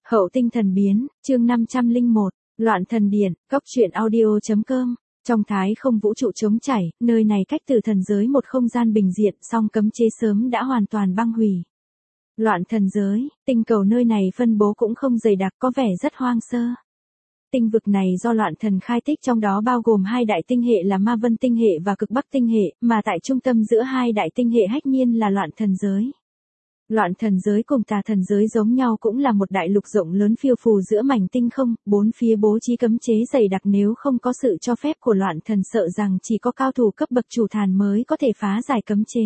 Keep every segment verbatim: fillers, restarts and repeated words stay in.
Hậu tinh thần biến, chương năm trăm lẻ một, Loạn thần điện, cóc truyện audio.com. Trong thái không vũ trụ trống chảy, nơi này cách từ thần giới một không gian bình diện, song cấm chế sớm đã hoàn toàn băng hủy. Loạn thần giới, tinh cầu nơi này phân bố cũng không dày đặc, có vẻ rất hoang sơ. Tinh vực này do loạn thần khai tích, trong đó bao gồm hai đại tinh hệ là Ma Vân tinh hệ và Cực Bắc tinh hệ, mà tại trung tâm giữa hai đại tinh hệ hách nhiên là loạn thần giới. Loạn thần giới cùng tà thần giới giống nhau cũng là một đại lục rộng lớn phiêu phù giữa mảnh tinh không, bốn phía bố trí cấm chế dày đặc, nếu không có sự cho phép của loạn thần sợ rằng chỉ có cao thủ cấp bậc chủ thần mới có thể phá giải cấm chế.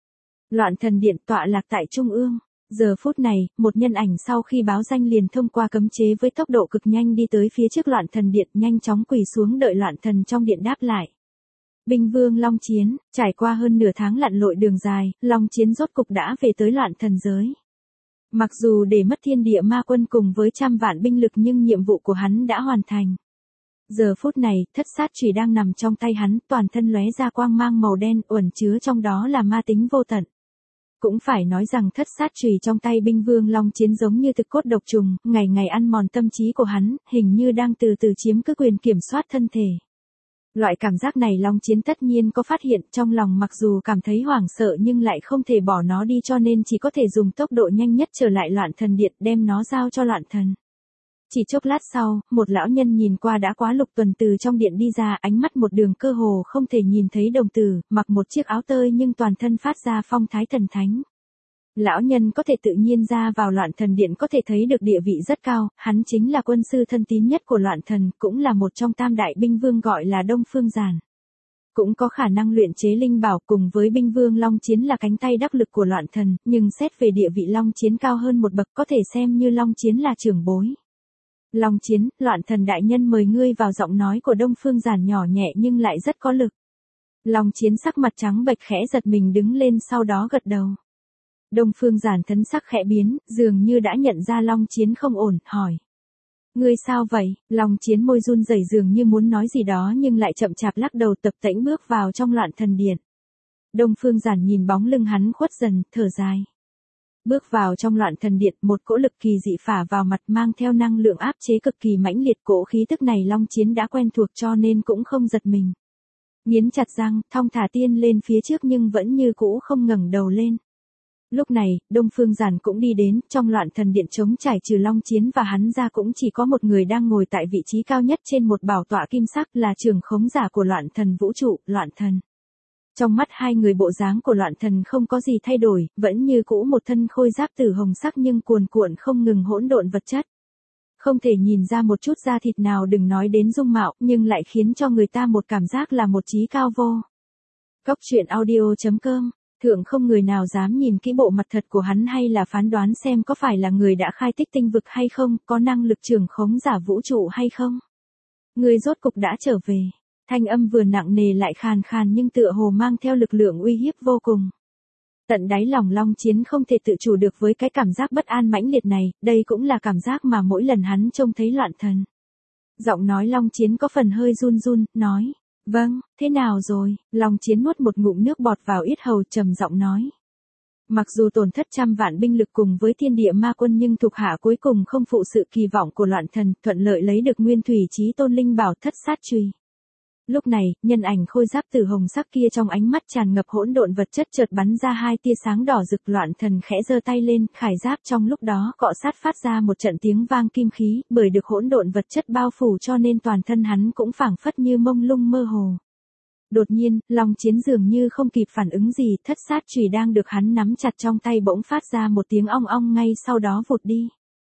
Loạn thần điện tọa lạc tại trung ương. Giờ phút này, một nhân ảnh sau khi báo danh liền thông qua cấm chế với tốc độ cực nhanh đi tới phía trước loạn thần điện, nhanh chóng quỳ xuống đợi loạn thần trong điện đáp lại. Binh Vương Long Chiến, trải qua hơn nửa tháng lặn lội đường dài, Long Chiến rốt cục đã về tới loạn thần giới. Mặc dù để mất thiên địa ma quân cùng với trăm vạn binh lực nhưng nhiệm vụ của hắn đã hoàn thành. Giờ phút này, thất sát chùy đang nằm trong tay hắn, toàn thân lóe ra quang mang màu đen, uẩn chứa trong đó là ma tính vô tận. Cũng phải nói rằng thất sát chùy trong tay binh vương Long Chiến giống như thực cốt độc trùng, ngày ngày ăn mòn tâm trí của hắn, hình như đang từ từ chiếm cứ quyền kiểm soát thân thể. Loại cảm giác này Long Chiến tất nhiên có phát hiện, trong lòng mặc dù cảm thấy hoảng sợ nhưng lại không thể bỏ nó đi, cho nên chỉ có thể dùng tốc độ nhanh nhất trở lại loạn thần điện, đem nó giao cho loạn thần. Chỉ chốc lát sau, một lão nhân nhìn qua đã quá lục tuần từ trong điện đi ra, ánh mắt một đường cơ hồ không thể nhìn thấy đồng tử, mặc một chiếc áo tơi nhưng toàn thân phát ra phong thái thần thánh. Lão nhân có thể tự nhiên ra vào loạn thần điện, có thể thấy được địa vị rất cao, hắn chính là quân sư thân tín nhất của loạn thần, cũng là một trong tam đại binh vương gọi là Đông Phương Giản. Cũng có khả năng luyện chế linh bảo, cùng với binh vương Long Chiến là cánh tay đắc lực của loạn thần, nhưng xét về địa vị Long Chiến cao hơn một bậc, có thể xem như Long Chiến là trưởng bối. Long Chiến, loạn thần đại nhân mời ngươi vào, giọng nói của Đông Phương Giản nhỏ nhẹ nhưng lại rất có lực. Long Chiến sắc mặt trắng bệch khẽ giật mình đứng lên, sau đó gật đầu. Đông Phương Giản thân sắc khẽ biến, dường như đã nhận ra Long Chiến không ổn, hỏi. Ngươi sao vậy? Long Chiến môi run rẩy dường như muốn nói gì đó nhưng lại chậm chạp lắc đầu, tập tễnh bước vào trong loạn thần điện. Đông Phương Giản nhìn bóng lưng hắn khuất dần, thở dài. Bước vào trong loạn thần điện, một cỗ lực kỳ dị phả vào mặt, mang theo năng lượng áp chế cực kỳ mãnh liệt, cỗ khí tức này Long Chiến đã quen thuộc cho nên cũng không giật mình. Nghiến chặt răng, thong thả tiên lên phía trước nhưng vẫn như cũ không ngẩng đầu lên. Lúc này, Đông Phương Giản cũng đi đến, trong loạn thần điện trống trải trừ Long Chiến và hắn ra cũng chỉ có một người đang ngồi tại vị trí cao nhất trên một bảo tọa kim sắc, là trưởng khống giả của loạn thần vũ trụ, loạn thần. Trong mắt hai người bộ dáng của loạn thần không có gì thay đổi, vẫn như cũ một thân khôi giáp tử hồng sắc nhưng cuồn cuộn không ngừng hỗn độn vật chất. Không thể nhìn ra một chút da thịt nào, đừng nói đến dung mạo, nhưng lại khiến cho người ta một cảm giác là một trí cao vô. Cóc truyện audio.com. Thượng không người nào dám nhìn kỹ bộ mặt thật của hắn hay là phán đoán xem có phải là người đã khai tích tinh vực hay không, có năng lực trưởng khống giả vũ trụ hay không. Người rốt cục đã trở về. Thanh âm vừa nặng nề lại khàn khàn nhưng tựa hồ mang theo lực lượng uy hiếp vô cùng. Tận đáy lòng Long Chiến không thể tự chủ được với cái cảm giác bất an mãnh liệt này, đây cũng là cảm giác mà mỗi lần hắn trông thấy loạn thần. Giọng nói Long Chiến có phần hơi run run, nói. Vâng, thế nào rồi? Long Chiến nuốt một ngụm nước bọt vào yết hầu, trầm giọng nói. Mặc dù tổn thất trăm vạn binh lực cùng với thiên địa ma quân nhưng thuộc hạ cuối cùng không phụ sự kỳ vọng của loạn thần, thuận lợi lấy được nguyên thủy chí tôn linh bảo thất sát chùy. Lúc này, nhân ảnh khôi giáp tử hồng sắc kia trong ánh mắt tràn ngập hỗn độn vật chất chợt bắn ra hai tia sáng đỏ rực, loạn thần khẽ giơ tay lên, khải giáp trong lúc đó cọ sát phát ra một trận tiếng vang kim khí, bởi được hỗn độn vật chất bao phủ cho nên toàn thân hắn cũng phảng phất như mông lung mơ hồ. Đột nhiên, Long Chiến dường như không kịp phản ứng gì, thất sát chùy đang được hắn nắm chặt trong tay bỗng phát ra một tiếng ong ong, ngay sau đó vụt đi.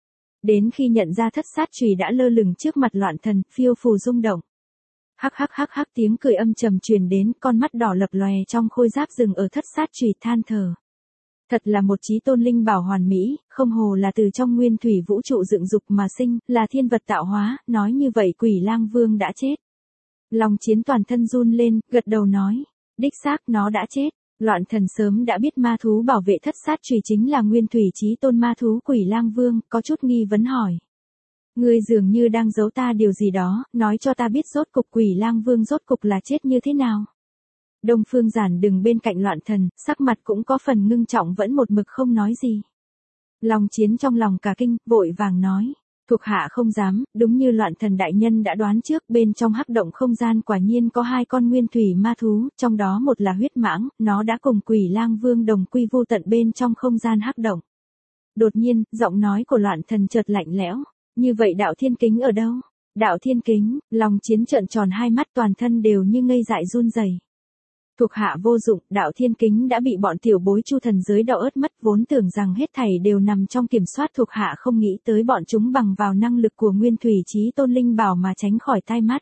Đến khi nhận ra thất sát chùy đã lơ lửng trước mặt loạn thần, phiêu phù rung động. Hắc hắc hắc hắc, tiếng cười âm trầm truyền đến, con mắt đỏ lập lòe trong khôi giáp dừng ở thất sát chùy, than thở. Thật là một chí tôn linh bảo hoàn mỹ, không hồ là từ trong nguyên thủy vũ trụ dựng dục mà sinh, là thiên vật tạo hóa, nói như vậy Quỷ Lang Vương đã chết. Long Chiến toàn thân run lên, gật đầu nói, đích xác nó đã chết. Loạn thần sớm đã biết ma thú bảo vệ thất sát chùy chính là nguyên thủy chí tôn ma thú Quỷ Lang Vương, có chút nghi vấn hỏi. Ngươi dường như đang giấu ta điều gì đó, nói cho ta biết rốt cục Quỷ Lang Vương rốt cục là chết như thế nào. Đông Phương Giản đứng bên cạnh loạn thần, sắc mặt cũng có phần ngưng trọng, vẫn một mực không nói gì. Long Chiến trong lòng cả kinh, vội vàng nói. Thuộc hạ không dám, đúng như Loạn Thần đại nhân đã đoán trước, bên trong hắc động không gian quả nhiên có hai con nguyên thủy ma thú, trong đó một là huyết mãng, nó đã cùng Quỷ Lang Vương đồng quy vô tận bên trong không gian hắc động. Đột nhiên, giọng nói của Loạn Thần chợt lạnh lẽo, như vậy Đạo Thiên Kính ở đâu? Đạo Thiên Kính, Long Chiến trợn tròn hai mắt, toàn thân đều như ngây dại run rẩy. Thuộc hạ vô dụng, Đạo Thiên Kính đã bị bọn tiểu bối Chu thần giới đau ớt mất, vốn tưởng rằng hết thảy đều nằm trong kiểm soát, thuộc hạ không nghĩ tới bọn chúng bằng vào năng lực của Nguyên Thủy Chí Tôn Linh Bảo mà tránh khỏi tai mắt.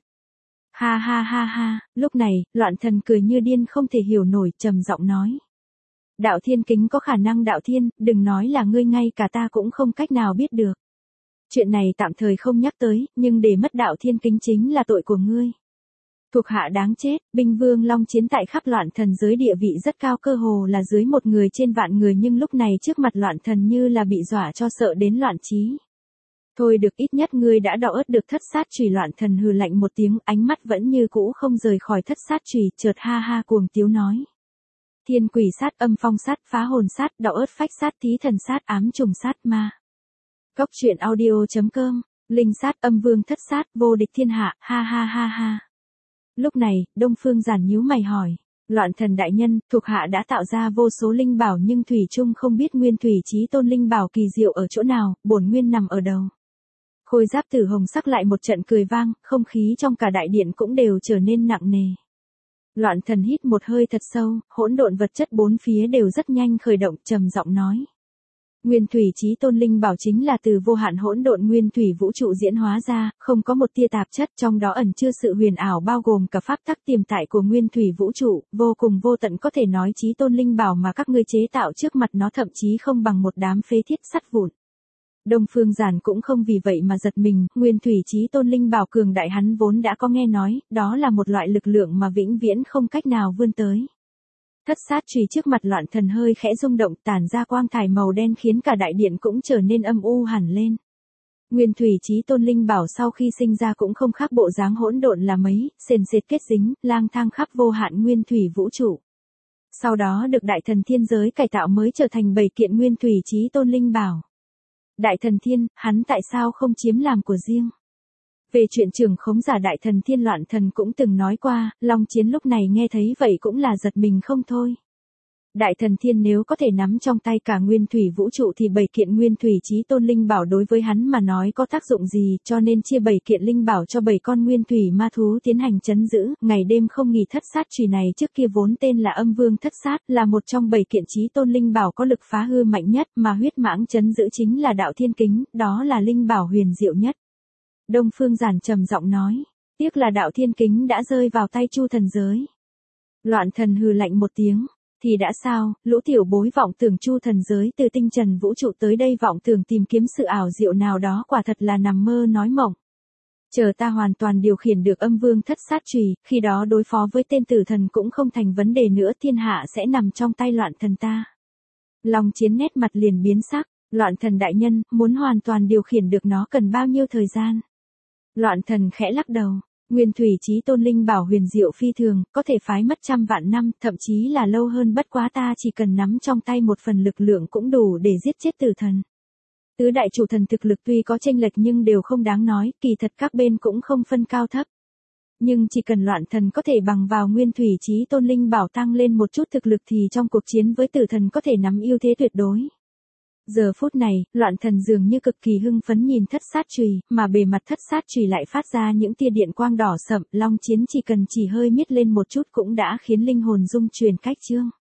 Ha ha ha ha, lúc này, Loạn Thần cười như điên không thể hiểu nổi, trầm giọng nói. Đạo Thiên Kính có khả năng đạo thiên, đừng nói là ngươi, ngay cả ta cũng không cách nào biết được. Chuyện này tạm thời không nhắc tới, nhưng để mất Đạo Thiên Kính chính là tội của ngươi. Thuộc hạ đáng chết, binh vương Long Chiến tại khắp Loạn Thần giới địa vị rất cao, cơ hồ là dưới một người trên vạn người, nhưng lúc này trước mặt Loạn Thần như là bị dọa cho sợ đến loạn trí. Thôi được, ít nhất ngươi đã đọ ớt được thất sát chùy. Loạn Thần hừ lạnh một tiếng, ánh mắt vẫn như cũ không rời khỏi thất sát chùy, chợt ha ha cuồng tiếu nói. Thiên quỷ sát, âm phong sát, phá hồn sát, đọ ớt phách sát, thí thần sát, ám trùng sát, ma. Cốc truyện audio chấm com, linh sát, âm vương thất sát, vô địch thiên hạ, ha ha ha ha. Lúc này, Đông Phương Giản nhíu mày hỏi, Loạn Thần đại nhân, thuộc hạ đã tạo ra vô số linh bảo nhưng thủy chung không biết Nguyên Thủy Chí Tôn linh bảo kỳ diệu ở chỗ nào, bổn nguyên nằm ở đâu. Khôi Giáp Tử hồng sắc lại một trận cười vang, không khí trong cả đại điện cũng đều trở nên nặng nề. Loạn Thần hít một hơi thật sâu, hỗn độn vật chất bốn phía đều rất nhanh khởi động, trầm giọng nói. Nguyên Thủy Chí Tôn linh bảo chính là từ vô hạn hỗn độn nguyên thủy vũ trụ diễn hóa ra, không có một tia tạp chất, trong đó ẩn chứa sự huyền ảo bao gồm cả pháp tắc tiềm tại của nguyên thủy vũ trụ, vô cùng vô tận, có thể nói Chí Tôn linh bảo mà các ngươi chế tạo trước mặt nó thậm chí không bằng một đám phế thiết sắt vụn. Đông Phương Giản cũng không vì vậy mà giật mình, Nguyên Thủy Chí Tôn linh bảo cường đại hắn vốn đã có nghe nói, đó là một loại lực lượng mà vĩnh viễn không cách nào vươn tới. Thất sát chùy trước mặt Loạn Thần hơi khẽ rung động, tản ra quang thải màu đen khiến cả đại điện cũng trở nên âm u hẳn lên. Nguyên Thủy Chí Tôn linh bảo sau khi sinh ra cũng không khác bộ dáng hỗn độn là mấy, sền sệt kết dính, lang thang khắp vô hạn nguyên thủy vũ trụ. Sau đó được Đại Thần Thiên giới cải tạo mới trở thành bảy kiện Nguyên Thủy Chí Tôn linh bảo. Đại Thần Thiên, hắn tại sao không chiếm làm của riêng? Về chuyện trưởng khống giả Đại Thần Thiên, Loạn Thần cũng từng nói qua, Long Chiến lúc này nghe thấy vậy cũng là giật mình không thôi. Đại Thần Thiên nếu có thể nắm trong tay cả nguyên thủy vũ trụ thì bảy kiện Nguyên Thủy Chí Tôn linh bảo đối với hắn mà nói có tác dụng gì, cho nên chia bảy kiện linh bảo cho bảy con nguyên thủy ma thú tiến hành trấn giữ, ngày đêm không nghỉ. Thất sát chùy này trước kia vốn tên là Âm Vương Thất Sát, là một trong bảy kiện Chí Tôn linh bảo có lực phá hư mạnh nhất, mà huyết mãng trấn giữ chính là Đạo Thiên Kính, đó là linh bảo huyền diệu nhất. Đông Phương Giản trầm giọng nói, tiếc là Đạo Thiên Kính đã rơi vào tay Chu thần giới. Loạn Thần hừ lạnh một tiếng, thì đã sao, lũ tiểu bối vọng tưởng Chu thần giới từ tinh trần vũ trụ tới đây vọng tưởng tìm kiếm sự ảo diệu nào đó, quả thật là nằm mơ nói mộng. Chờ ta hoàn toàn điều khiển được Âm Vương Thất Sát chùy, khi đó đối phó với tên tử thần cũng không thành vấn đề nữa, thiên hạ sẽ nằm trong tay Loạn Thần ta. Long Chiến nét mặt liền biến sắc, Loạn Thần đại nhân, muốn hoàn toàn điều khiển được nó cần bao nhiêu thời gian? Loạn Thần khẽ lắc đầu, Nguyên Thủy Chí Tôn linh bảo huyền diệu phi thường, có thể phái mất trăm vạn năm, thậm chí là lâu hơn, bất quá ta chỉ cần nắm trong tay một phần lực lượng cũng đủ để giết chết tử thần. Tứ đại chủ thần thực lực tuy có chênh lệch nhưng đều không đáng nói, kỳ thật các bên cũng không phân cao thấp. Nhưng chỉ cần Loạn Thần có thể bằng vào Nguyên Thủy Chí Tôn linh bảo tăng lên một chút thực lực thì trong cuộc chiến với tử thần có thể nắm ưu thế tuyệt đối. Giờ phút này, Loạn Thần dường như cực kỳ hưng phấn nhìn thất sát chùy, mà bề mặt thất sát chùy lại phát ra những tia điện quang đỏ sậm, Long Chiến chỉ cần chỉ hơi miết lên một chút cũng đã khiến linh hồn rung chuyển cách chương.